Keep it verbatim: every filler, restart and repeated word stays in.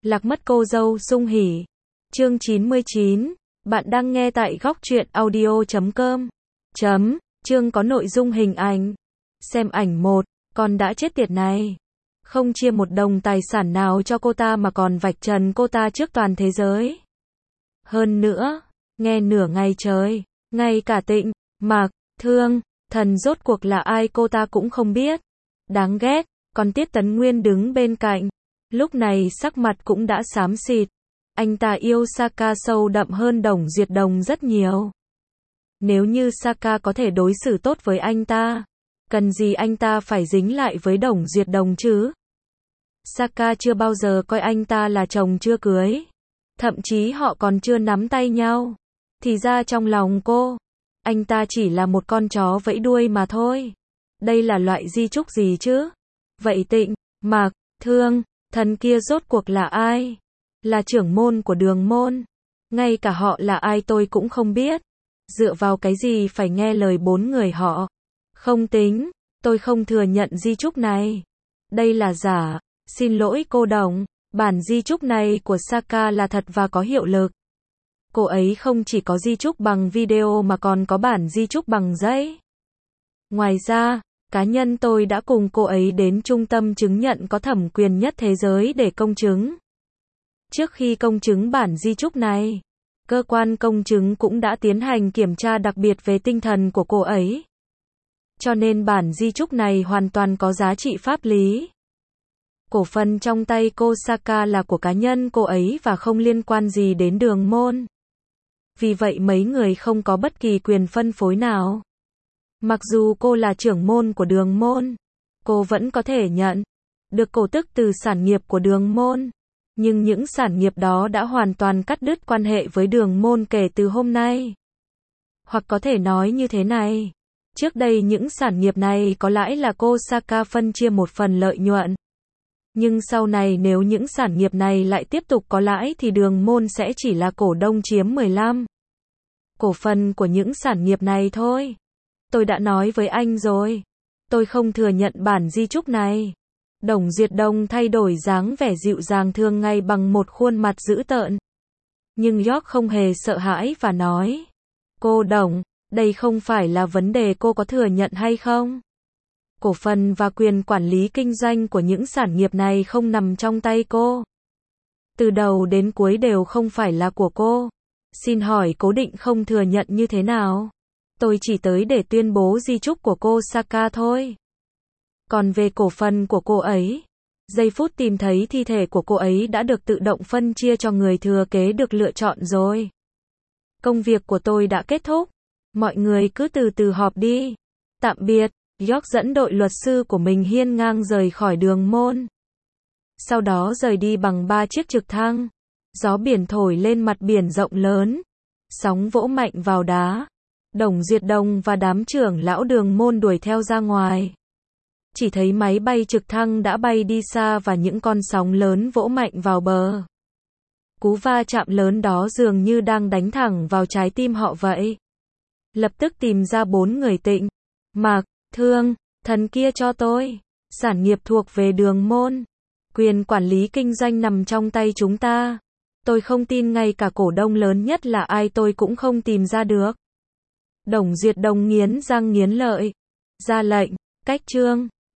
Lạc mất cô dâu sung hỉ. Chương chín mươi chín. Bạn đang nghe tại góc truyện audio chấm com. Chấm. Chương có nội dung hình ảnh. Xem ảnh một. Con đã chết tiệt này. Không chia một đồng tài sản nào cho cô ta mà còn vạch trần cô ta trước toàn thế giới. Hơn nữa, nghe nửa ngày trời, ngay cả Tịnh, Mạc, Thương, Thần rốt cuộc là ai cô ta cũng không biết. Đáng ghét, còn Tiết Tấn Nguyên đứng bên cạnh. Lúc này sắc mặt cũng đã xám xịt. Anh ta yêu Saka sâu đậm hơn Đồng Duyệt Đồng rất nhiều. Nếu như Saka có thể đối xử tốt với anh ta, cần gì anh ta phải dính lại với Đồng Duyệt Đồng chứ? Saka chưa bao giờ coi anh ta là chồng chưa cưới. Thậm chí họ còn chưa nắm tay nhau. Thì ra trong lòng cô, anh ta chỉ là một con chó vẫy đuôi mà thôi. Đây là loại di chúc gì chứ? Vậy Tịnh, Mạc, Thương, Thần kia rốt cuộc là ai? Là trưởng môn của Đường môn. Ngay cả họ là ai tôi cũng không biết. Dựa vào cái gì phải nghe lời bốn người họ? Không tính, tôi không thừa nhận di chúc này. Đây là giả. Xin lỗi cô Đồng, bản di chúc này của Saka là thật và có hiệu lực. Cô ấy không chỉ có di chúc bằng video mà còn có bản di chúc bằng giấy. Ngoài ra, cá nhân tôi đã cùng cô ấy đến trung tâm chứng nhận có thẩm quyền nhất thế giới để công chứng. Trước khi công chứng bản di chúc này, cơ quan công chứng cũng đã tiến hành kiểm tra đặc biệt về tinh thần của cô ấy. Cho nên bản di chúc này hoàn toàn có giá trị pháp lý. Cổ phần trong tay cô Saka là của cá nhân cô ấy và không liên quan gì đến Đường môn. Vì vậy mấy người không có bất kỳ quyền phân phối nào. Mặc dù cô là trưởng môn của Đường môn, cô vẫn có thể nhận được cổ tức từ sản nghiệp của Đường môn. Nhưng những sản nghiệp đó đã hoàn toàn cắt đứt quan hệ với Đường môn kể từ hôm nay. Hoặc có thể nói như thế này. Trước đây những sản nghiệp này có lãi là cô Saka phân chia một phần lợi nhuận. Nhưng sau này nếu những sản nghiệp này lại tiếp tục có lãi thì Đường môn sẽ chỉ là cổ đông chiếm mười lăm cổ phần của những sản nghiệp này thôi. Tôi đã nói với anh rồi. Tôi không thừa nhận bản di chúc này. Đồng Duyệt Đồng thay đổi dáng vẻ dịu dàng thường ngày bằng một khuôn mặt dữ tợn. Nhưng York không hề sợ hãi và nói. Cô Đồng, đây không phải là vấn đề cô có thừa nhận hay không. Cổ phần và quyền quản lý kinh doanh của những sản nghiệp này không nằm trong tay cô. Từ đầu đến cuối đều không phải là của cô. Xin hỏi cố định không thừa nhận như thế nào? Tôi chỉ tới để tuyên bố di chúc của cô Saka thôi. Còn về cổ phần của cô ấy, giây phút tìm thấy thi thể của cô ấy đã được tự động phân chia cho người thừa kế được lựa chọn rồi. Công việc của tôi đã kết thúc. Mọi người cứ từ từ họp đi. Tạm biệt. York dẫn đội luật sư của mình hiên ngang rời khỏi Đường môn. Sau đó rời đi bằng ba chiếc trực thăng. Gió biển thổi lên mặt biển rộng lớn. Sóng vỗ mạnh vào đá. Đồng Duyệt Đồng và đám trưởng lão Đường môn đuổi theo ra ngoài. Chỉ thấy máy bay trực thăng đã bay đi xa và những con sóng lớn vỗ mạnh vào bờ. Cú va chạm lớn đó dường như đang đánh thẳng vào trái tim họ vậy. Lập tức tìm ra bốn người Tịnh, Mạc, Thương, Thần kia cho tôi. Sản nghiệp thuộc về Đường môn. Quyền quản lý kinh doanh nằm trong tay chúng ta. Tôi không tin ngay cả cổ đông lớn nhất là ai tôi cũng không tìm ra được. Đồng Duyệt Đồng nghiến răng nghiến lợi. Ra lệnh, cách chương.